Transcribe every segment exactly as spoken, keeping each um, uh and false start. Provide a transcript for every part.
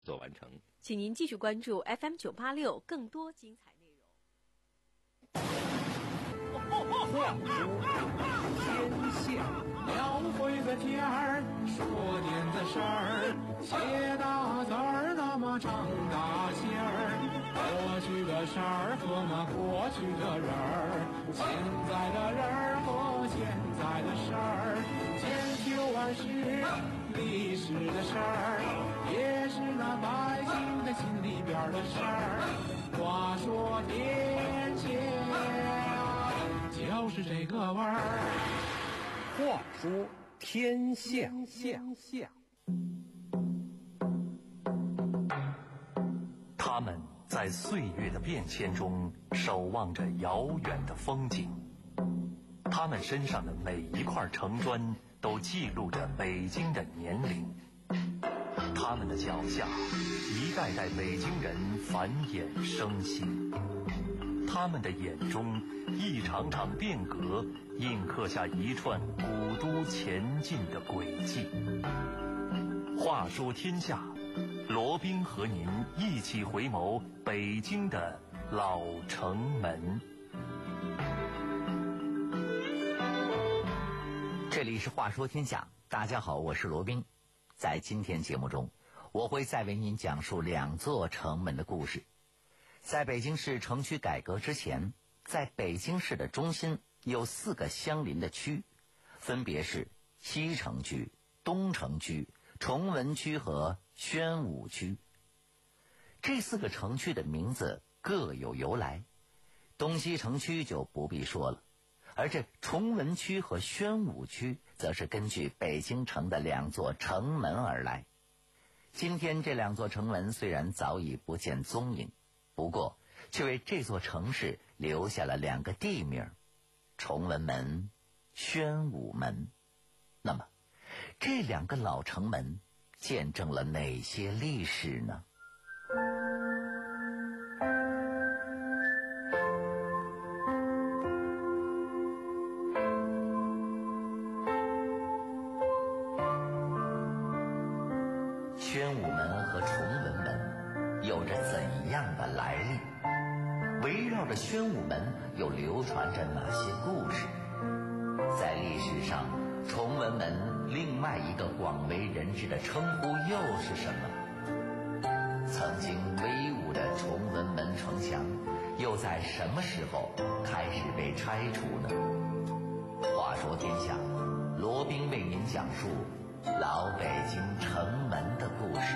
做完成。 请您继续关注 F M 九八六更多精彩内容。 话说天下，描绘个天儿，说点子事儿，写大字儿，那么长大线儿。过去的事儿和那过去的人儿，现在的人儿和现在的事儿，千秋万世历史的事儿，也是那百姓的心里边的事儿。话说天下，就是这个味儿。 话说天下，下他们在岁月的变迁中守望着遥远的风景，他们身上的每一块城砖都记录着北京的年龄，他们的脚下一代代北京人繁衍生息，他们的眼中一场场变革印刻下一串古都前进的轨迹。话说天下，罗宾和您一起回眸北京的老城门。 这里是话说天下，大家好，我是罗宾。在今天节目中，我会再为您讲述两座城门的故事。在北京市城区改革之前，在北京市的中心有四个相邻的区，分别是西城区、东城区、崇文区和宣武区。这四个城区的名字各有由来，东西城区就不必说了，而这崇文区和宣武区则是根据北京城的两座城门而来。今天这两座城门虽然早已不见踪影，不过却为这座城市留下了两个地名：崇文门、宣武门。那么这两个老城门见证了哪些历史呢？宣武门和崇文门有着怎样的来历？围绕着宣武门又流传着哪些故事？在历史上，崇文门另外一个广为人知的称呼又是什么？曾经威武的崇文门城墙又在什么时候开始被拆除呢？话说天下，罗宾为您讲述老北京城门的故事。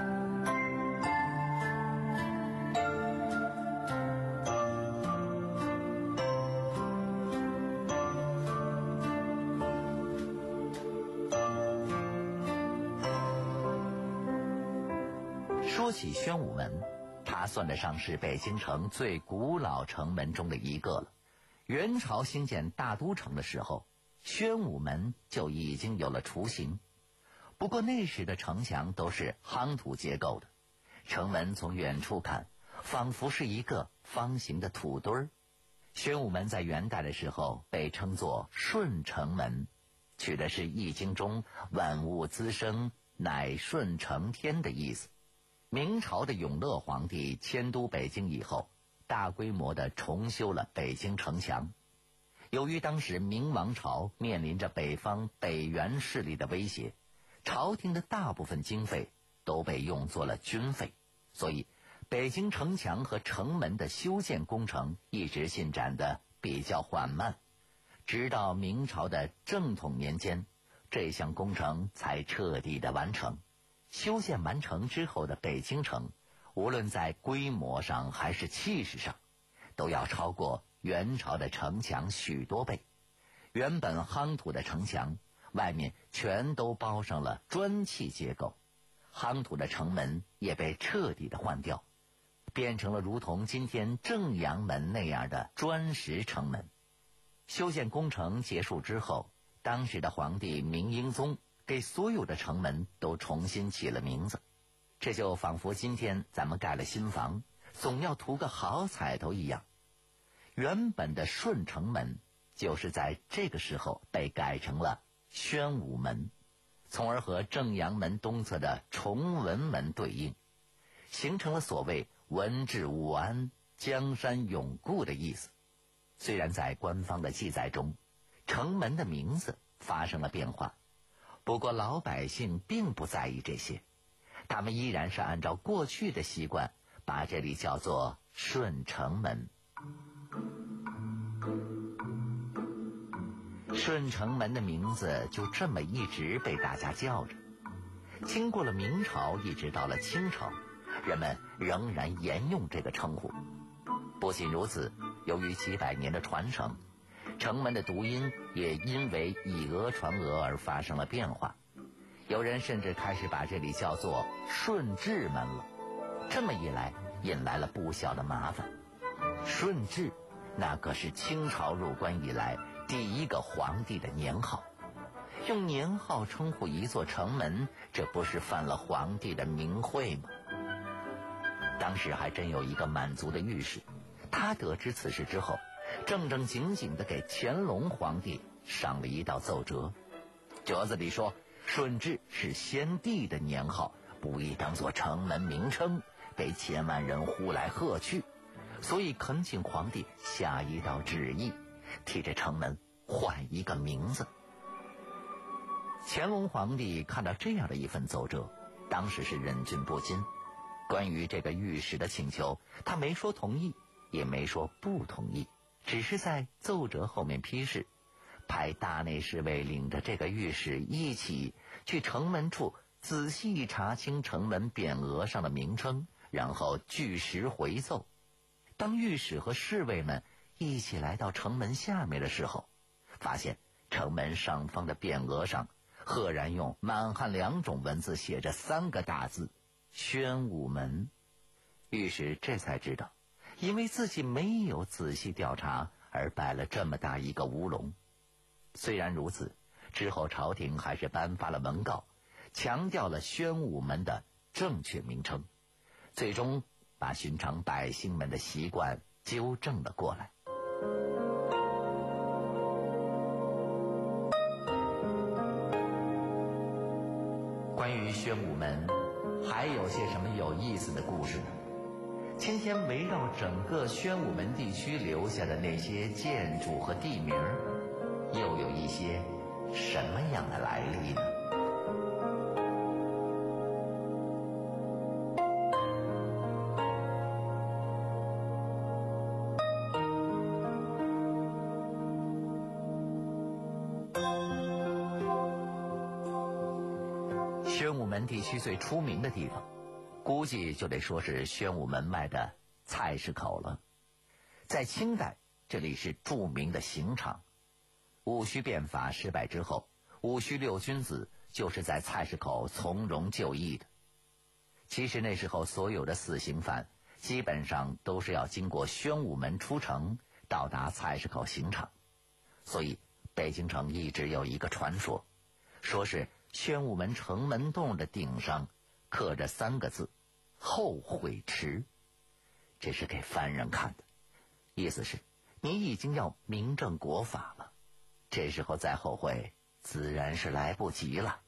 说起宣武门，它算得上是北京城最古老城门中的一个了。元朝兴建大都城的时候，宣武门就已经有了雏形。不过那时的城墙都是夯土结构的，城门从远处看仿佛是一个方形的土堆儿。宣武门在元代的时候被称作顺城门，取的是易经中万物滋生乃顺承天的意思。明朝的永乐皇帝迁都北京以后，大规模地重修了北京城墙。由于当时明王朝面临着北方北元势力的威胁，朝廷的大部分经费都被用作了军费，所以北京城墙和城门的修建工程一直进展得比较缓慢。直到明朝的正统年间，这项工程才彻底的完成。修建完成之后的北京城，无论在规模上还是气势上，都要超过元朝的城墙许多倍。原本夯土的城墙外面全都包上了砖砌结构，夯土的城门也被彻底的换掉，变成了如同今天正阳门那样的砖石城门。修建工程结束之后，当时的皇帝明英宗给所有的城门都重新起了名字，这就仿佛今天咱们盖了新房，总要图个好彩头一样。原本的顺城门就是在这个时候被改成了宣武门，从而和正阳门东侧的崇文门对应， 形成了所谓文治武安、江山永固的意思。虽然在官方的记载中，城门的名字发生了变化，不过老百姓并不在意这些，他们依然是按照过去的习惯，把这里叫做顺城门。顺城门的名字就这么一直被大家叫着，经过了明朝，一直到了清朝，人们仍然沿用这个称呼。不仅如此，由于几百年的传承，城门的读音也因为以讹传讹而发生了变化，有人甚至开始把这里叫做顺治门了。这么一来，引来了不小的麻烦。顺治那可是清朝入关以来第一个皇帝的年号，用年号称呼一座城门，这不是犯了皇帝的名讳吗？当时还真有一个满族的御史，他得知此事之后，正正经经地给乾隆皇帝上了一道奏折。折子里说，顺治是先帝的年号，不宜当作城门名称，被千万人呼来喝去，所以恳请皇帝下一道旨意，替这城门换一个名字。乾隆皇帝看到这样的一份奏折，当时是忍俊不禁。关于这个御史的请求，他没说同意，也没说不同意，只是在奏折后面批示，派大内侍卫领着这个御史一起去城门处仔细查清城门匾额上的名称，然后据实回奏。当御史和侍卫们一起来到城门下面的时候，发现城门上方的匾额上赫然用满汉两种文字写着三个大字宣武门。御史这才知道，因为自己没有仔细调查而摆了这么大一个乌龙。虽然如此，之后朝廷还是颁发了文告，强调了宣武门的正确名称，最终把寻常百姓们的习惯纠正了过来。关于宣武门还有些什么有意思的故事呢？今天围绕整个宣武门地区留下的那些建筑和地名，又有一些什么样的来历呢？宣武门地区最出名的地方，估计就得说是宣武门外的菜市口了。在清代，这里是著名的刑场。戊戌变法失败之后，戊戌六君子就是在菜市口从容就义的。其实那时候所有的死刑犯基本上都是要经过宣武门出城，到达菜市口刑场。所以北京城一直有一个传说，说是宣武门城门洞的顶上刻着三个字后悔迟，这是给犯人看的，意思是你已经要明正国法了，这时候再后悔自然是来不及了。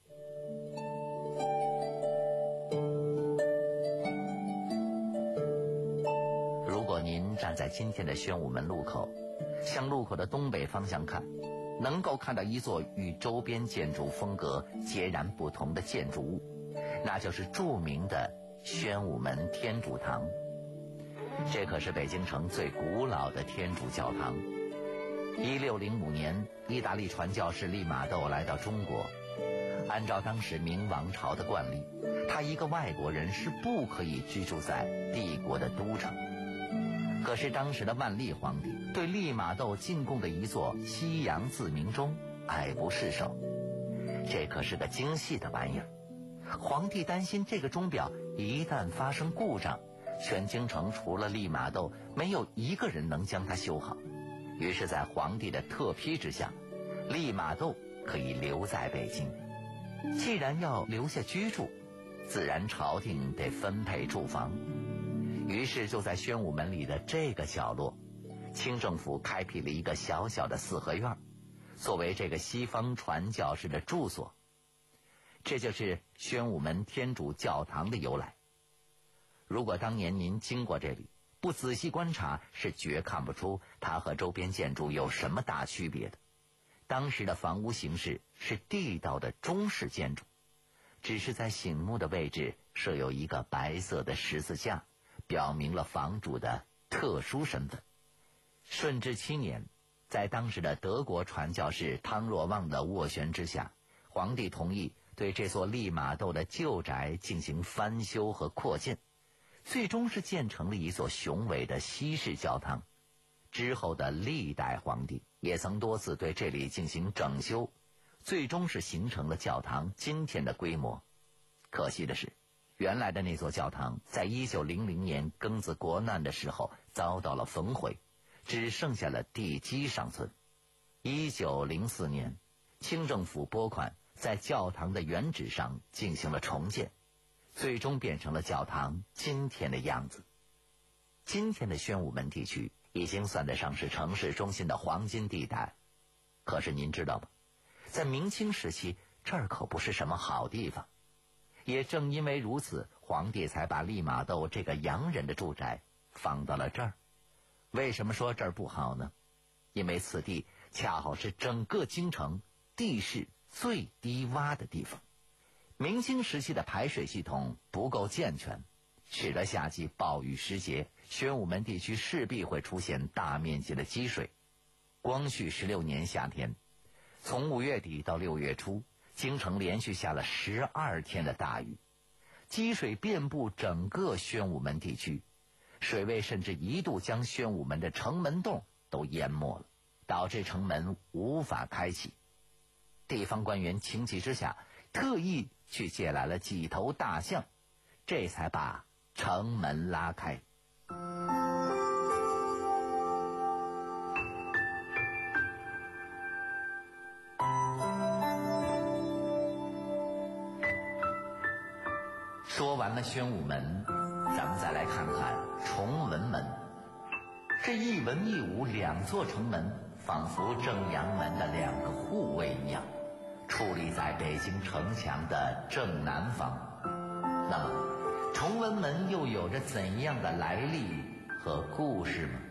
如果您站在今天的宣武门路口，向路口的东北方向看，能够看到一座与周边建筑风格截然不同的建筑物，那就是著名的宣武门天主堂。这可是北京城最古老的天主教堂。一六零五年，意大利传教士利玛窦来到中国，按照当时明王朝的惯例，他一个外国人是不可以居住在帝国的都城。可是当时的万历皇帝对利玛窦进贡的一座西洋自鸣钟爱不释手，这可是个精细的玩意儿。皇帝担心这个钟表一旦发生故障，全京城除了利玛窦，没有一个人能将它修好。于是在皇帝的特批之下，利玛窦可以留在北京。既然要留下居住，自然朝廷得分配住房。于是就在宣武门里的这个角落，清政府开辟了一个小小的四合院，作为这个西方传教士的住所。这就是宣武门天主教堂的由来。 如果当年您经过这里，不仔细观察，是绝看不出它和周边建筑有什么大区别的。当时的房屋形式是地道的中式建筑，只是在醒目的位置设有一个白色的十字架，表明了房主的特殊身份。顺治七年，在当时的德国传教士汤若望的斡旋之下，皇帝同意对这座利玛窦的旧宅进行翻修和扩建，最终是建成了一座雄伟的西式教堂。之后的历代皇帝也曾多次对这里进行整修，最终是形成了教堂今天的规模。可惜的是，原来的那座教堂在一九零零年庚子国难的时候遭到了焚毁，只剩下了地基尚存。一九零四年，清政府拨款在教堂的原址上进行了重建，最终变成了教堂今天的样子。今天的宣武门地区已经算得上是城市中心的黄金地带，可是您知道吗？在明清时期，这儿可不是什么好地方。也正因为如此，皇帝才把利玛窦这个洋人的住宅放到了这儿。为什么说这儿不好呢？因为此地恰好是整个京城地势最低洼的地方。明清时期的排水系统不够健全，使得夏季暴雨时节，宣武门地区势必会出现大面积的积水。光绪十六年夏天，从五月底到六月初，京城连续下了十二天的大雨，积水遍布整个宣武门地区，水位甚至一度将宣武门的城门洞都淹没了，导致城门无法开启。地方官员情急之下，特意去借来了几头大象，这才把城门拉开。说完了宣武门，咱们再来看看崇文门。这一文一武两座城门，仿佛正阳门的两个护卫一样，矗立在北京城墙的正南方。那么崇文门又有着怎样的来历和故事吗？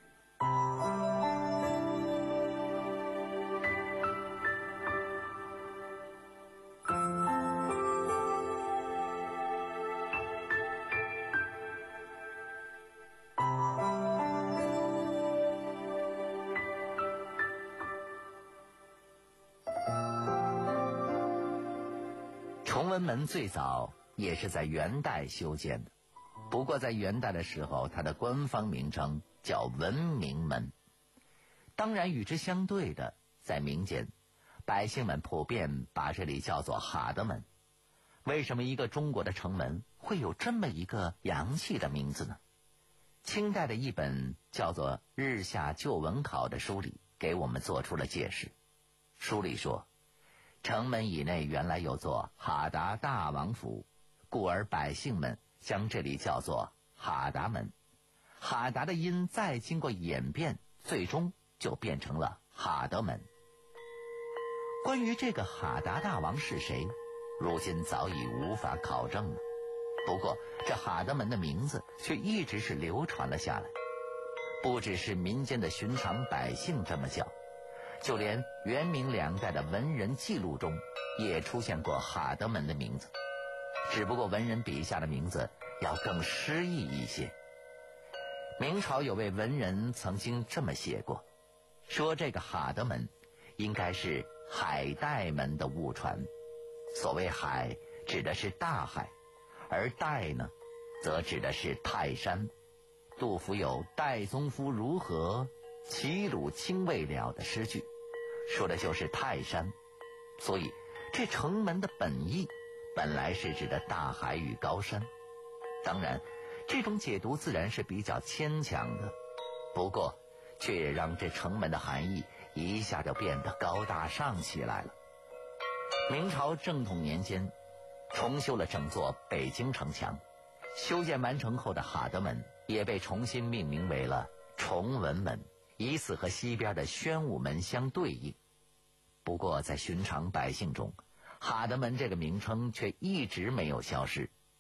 崇文门最早也是在元代修建的，不过在元代的时候，它的官方名称叫文明门。当然与之相对的，在民间，百姓们普遍把这里叫做哈德门。为什么一个中国的城门会有这么一个洋气的名字呢？清代的一本叫做《日下旧文考》的书里给我们做出了解释。书里说，城门以内原来有座哈达大王府，故而百姓们将这里叫做哈达门。哈达的音再经过演变，最终就变成了哈德门。关于这个哈达大王是谁，如今早已无法考证了。不过这哈德门的名字却一直是流传了下来，不只是民间的寻常百姓这么叫，就连元明两代的文人记录中也出现过哈德门的名字，只不过文人笔下的名字要更诗意一些。明朝有位文人曾经这么写过，说这个哈德门应该是海岱门的误传。所谓海指的是大海，而岱呢则指的是泰山。杜甫有岱宗夫如何，齐鲁青未了的诗句，说的就是泰山。所以这城门的本意本来是指的大海与高山，当然这种解读自然是比较牵强的，不过却也让这城门的含义一下就变得高大上起来了。明朝正统年间重修了整座北京城墙，修建完成后的哈德门也被重新命名为了崇文门，以此和西边的宣武门相对应。不过在寻常百姓中，哈德门这个名称却一直没有消失。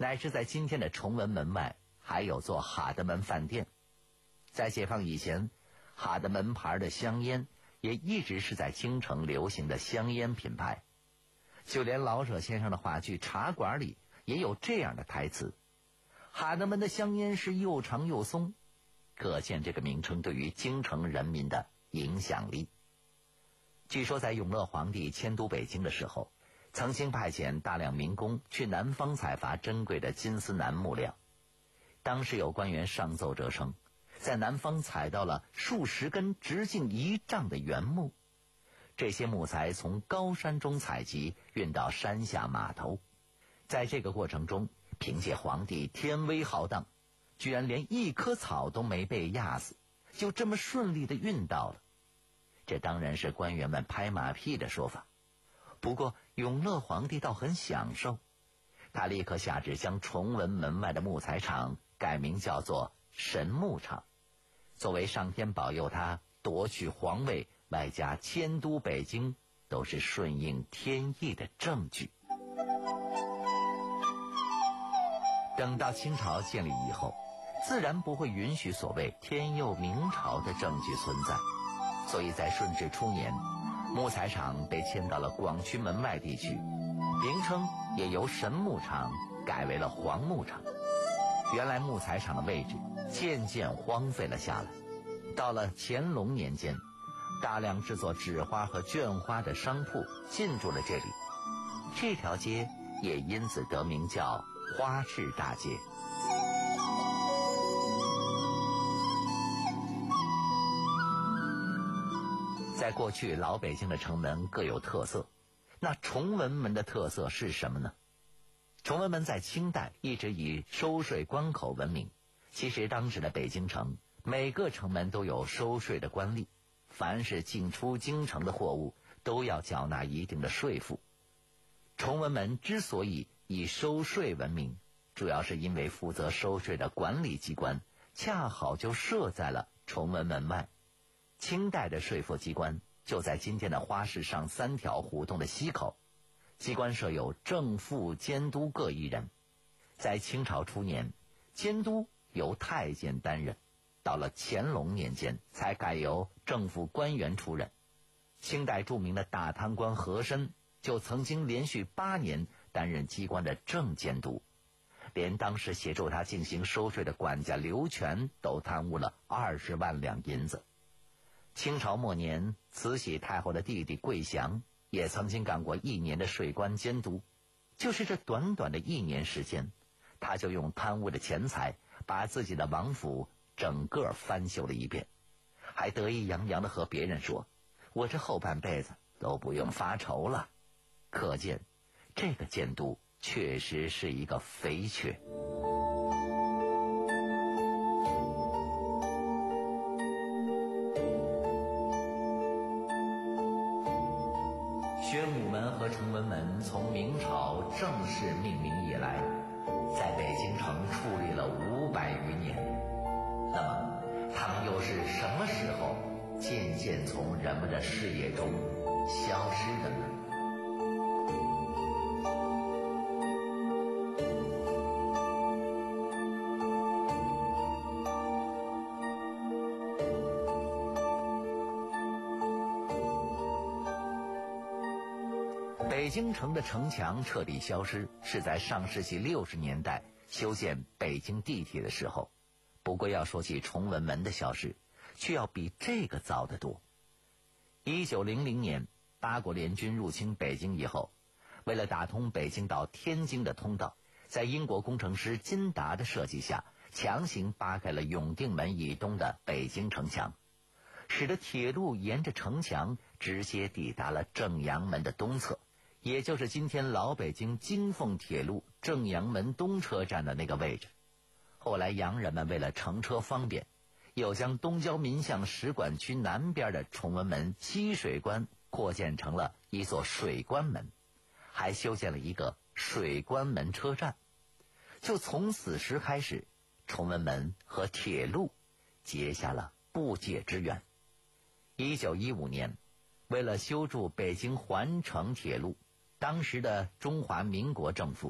乃至在今天的崇文门外还有座哈德门饭店。在解放以前，哈德门牌的香烟也一直是在京城流行的香烟品牌。就连老舍先生的话剧《茶馆》里也有这样的台词：哈德门的香烟是又长又松，可见这个名称对于京城人民的影响力。据说在永乐皇帝迁都北京的时候，曾经派遣大量民工去南方采伐珍贵的金丝楠木料。当时有官员上奏折称，在南方采到了数十根直径一丈的原木，这些木材从高山中采集，运到山下码头。在这个过程中，凭借皇帝天威浩荡，居然连一棵草都没被压死，就这么顺利地运到了。这当然是官员们拍马屁的说法。不过永乐皇帝倒很享受，他立刻下旨将崇文门外的木材厂改名叫做神木厂，作为上天保佑他夺取皇位外加迁都北京，都是顺应天意的证据。等到清朝建立以后，自然不会允许所谓天佑明朝的证据存在，所以在顺治初年，木材厂被迁到了广渠门外地区，名称也由神木厂改为了黄木厂。原来木材厂的位置渐渐荒废了下来。到了乾隆年间，大量制作纸花和绢花的商铺进驻了这里，这条街也因此得名叫花市大街。在过去，老北京的城门各有特色，那崇文门的特色是什么呢？崇文门在清代一直以收税关口闻名。其实当时的北京城，每个城门都有收税的官吏，凡是进出京城的货物都要缴纳一定的税赋。崇文门之所以以收税闻名，主要是因为负责收税的管理机关恰好就设在了崇文门外。清代的税赋机关就在今天的花市上三条胡同的西口，机关设有正副监督各一人。在清朝初年，监督由太监担任，到了乾隆年间才改由政府官员出任。清代著名的大贪官和珅就曾经连续八年担任机关的正监督，连当时协助他进行收税的管家刘全都贪污了二十万两银子。清朝末年，慈禧太后的弟弟桂祥也曾经干过一年的税关监督。就是这短短的一年时间，他就用贪污的钱财把自己的王府整个翻修了一遍，还得意洋洋地和别人说，我这后半辈子都不用发愁了。可见这个监督确实是一个肥缺。宣武门和崇文门从明朝正式命名以来，在北京城矗立了五百余年。那么他们又是什么时候渐渐从人们的视野中消失的呢？北京城的城墙彻底消失是在上世纪六十年代修建北京地铁的时候。不过要说起崇文门的消失，却要比这个早得多。一九零零年，八国联军入侵北京以后，为了打通北京到天津的通道，在英国工程师金达的设计下，强行扒开了永定门以东的北京城墙，使得铁路沿着城墙直接抵达了正阳门的东侧，也就是今天老北京京凤铁路正阳门东车站的那个位置。后来洋人们为了乘车方便，又将东交民巷使馆区南边的崇文门西水关扩建成了一座水关门，还修建了一个水关门车站。就从此时开始，崇文门和铁路结下了不解之缘。一九一五年，为了修筑北京环城铁路，当时的中华民国政府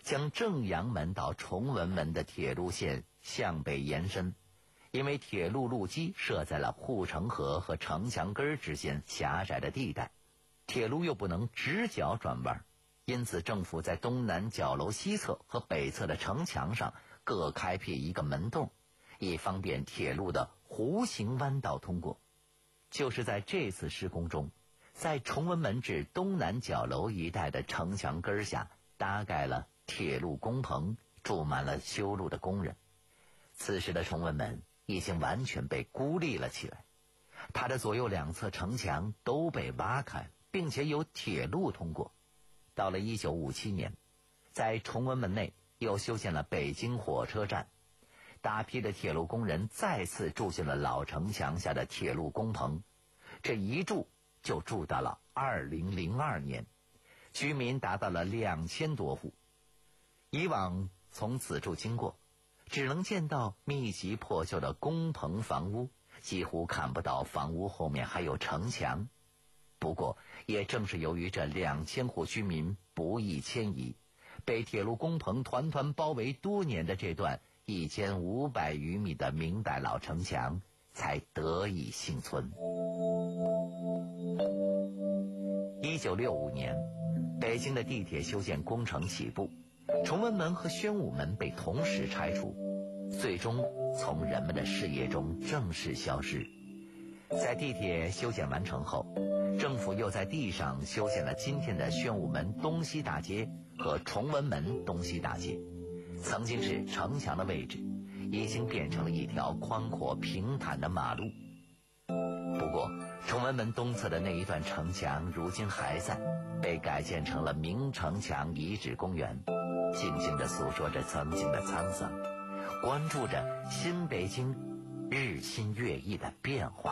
将正阳门到崇文门的铁路线向北延伸，因为铁路路基设在了护城河和城墙根之间狭窄的地带，铁路又不能直角转弯，因此政府在东南角楼西侧和北侧的城墙上各开辟一个门洞，以方便铁路的弧形弯道通过。就是在这次施工中，在崇文门至东南角楼一带的城墙根下搭盖了铁路工棚，住满了修路的工人。此时的崇文门已经完全被孤立了起来，它的左右两侧城墙都被挖开，并且有铁路通过。到了一九五七年，在崇文门内又修建了北京火车站，大批的铁路工人再次住进了老城墙下的铁路工棚，这一住就住到了二零零二年，居民达到了两千多户。以往从此处经过，只能见到密集破旧的工棚房屋，几乎看不到房屋后面还有城墙。不过也正是由于这两千户居民不易迁移，被铁路工棚团团包围多年的这段一千五百余米的明代老城墙才得以幸存。一九六五年，北京的地铁修建工程起步，崇文门和宣武门被同时拆除，最终从人们的视野中正式消失。在地铁修建完成后，政府又在地上修建了今天的宣武门东西大街和崇文门东西大街。曾经是城墙的位置，已经变成了一条宽阔平坦的马路。不过崇文门东侧的那一段城墙如今还在，被改建成了明城墙遗址公园，静静地诉说着曾经的沧桑，关注着新北京日新月异的变化。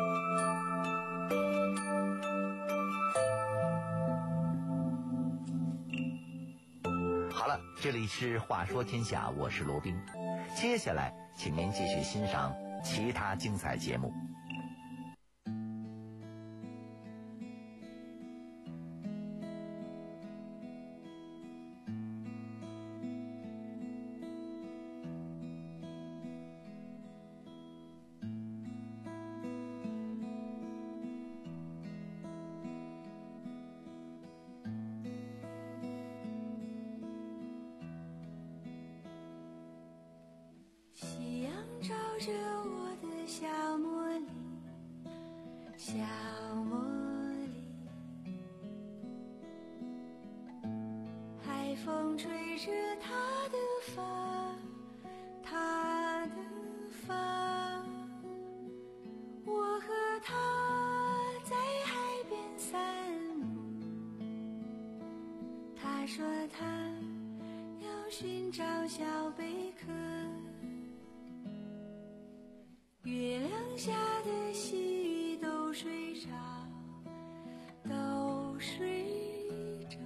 好了，这里是话说天下，我是罗宾。接下来请您继续欣赏其他精彩节目。 夕阳照着我的小茉莉，小茉莉，海风吹着她的发，她的发，我和她在海边散步，她说她要寻找小贝壳，月亮下的细雨都睡着，都睡着，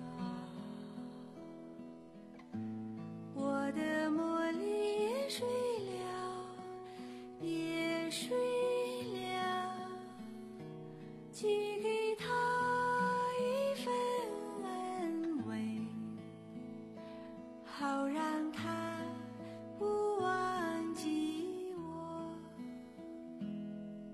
我的茉莉也睡了，也睡了，寄给她一份安慰，好让她不忘记我。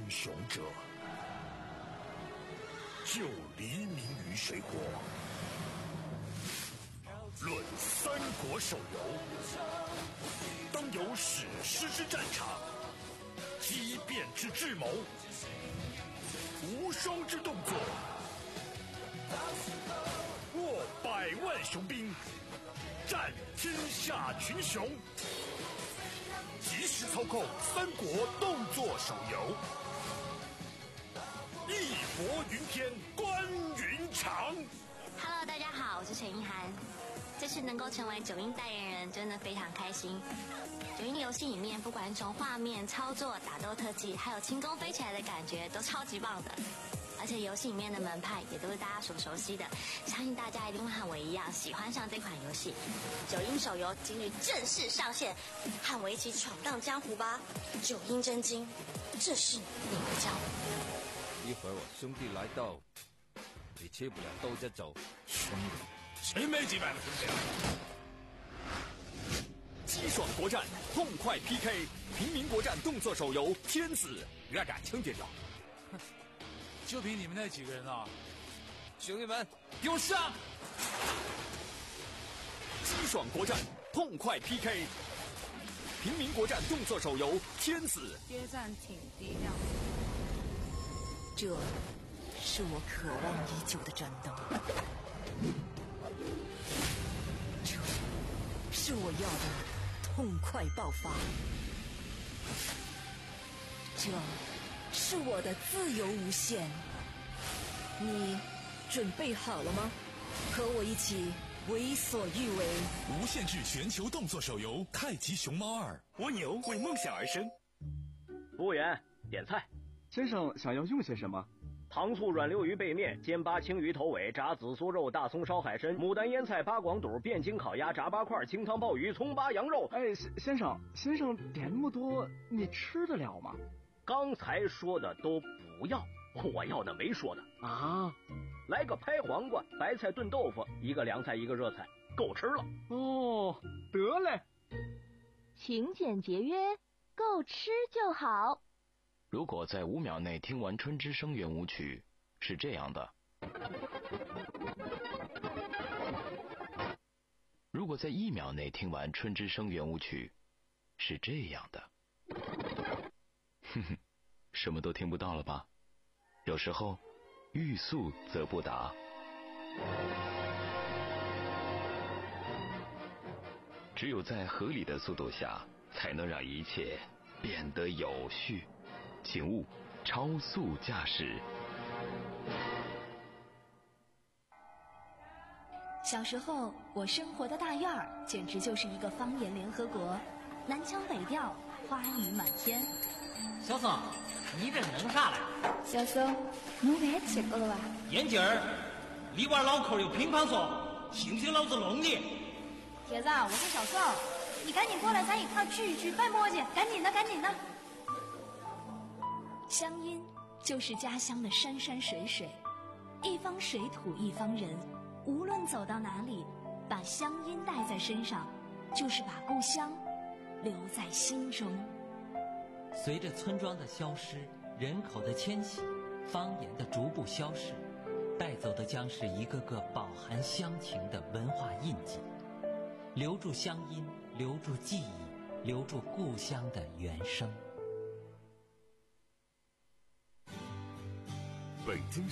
雄者，就黎明于水果。论三国手游，当有史诗之战场，激变之智谋，无双之动作，握百万雄兵，战天下群雄。即时操控三国动作手游，义薄云天，关云长。 Hello， 大家好，我是陈意涵。这次能够成为九阴代言人，真的非常开心。九阴游戏里面，不管从画面、操作、打斗特技，还有轻功飞起来的感觉，都超级棒的。而且游戏里面的门派也都是大家所熟悉的，相信大家一定会和我一样喜欢上这款游戏。九阴手游今日正式上线，和我一起闯荡江湖吧！九阴真经，这是你的教。 一会儿我兄弟来到，你切不了都在走。 兄弟，谁没几百个兄弟啊？ 激爽国战，痛快 P K， 平民国战动作手游《天子》，让感轻点到。 就凭你们那几个人啊！ 兄弟们， 给我上！激爽国战，痛快 P K， 平民国战动作手游《天子》。 约战挺低调。 这是我渴望已久的战斗，这是我要的痛快爆发，这是我的自由无限。你准备好了吗？和我一起为所欲为。 无限制全球动作手游《太极熊猫二》，蜗牛为梦想而生。 服务员，点菜。 先生想要用些什么？ 糖醋软溜鱼背面、煎巴青鱼头尾、炸紫苏肉、大葱烧海参、牡丹腌菜、八广肚、变筋烤鸭、炸八块、清汤鲍鱼、葱巴羊肉。 哎，先生，先生点那么多，你吃得了吗？ 刚才说的都不要，我要的没说的啊。 来个拍黄瓜、白菜炖豆腐，一个凉菜，一个热菜，够吃了。 哦，得嘞。 勤俭节约，够吃就好。 如果在五秒内听完《春之声》圆舞曲，是这样的；如果在一秒内听完《春之声》圆舞曲，是这样的。哼哼，什么都听不到了吧？有时候，欲速则不达。只有在合理的速度下，才能让一切变得有序。请勿超速驾驶。 小时候，我生活的大院儿简直就是一个方言联合国，南腔北调，花语满天。 小宋，你这弄啥来？ 小宋，侬饭吃过了吧？ 眼镜儿，里边脑壳有乒乓球，信不信老子弄你？ 铁子，我是小宋，你赶紧过来，咱一块聚一聚，掰馍去，赶紧的，赶紧的。 乡音就是家乡的山山水水，一方水土一方人，无论走到哪里，把乡音带在身上，就是把故乡留在心中。 随着村庄的消失，人口的迁徙，方言的逐步消逝，带走的将是一个个饱含乡情的文化印记。留住乡音，留住记忆，留住故乡的原声。 北京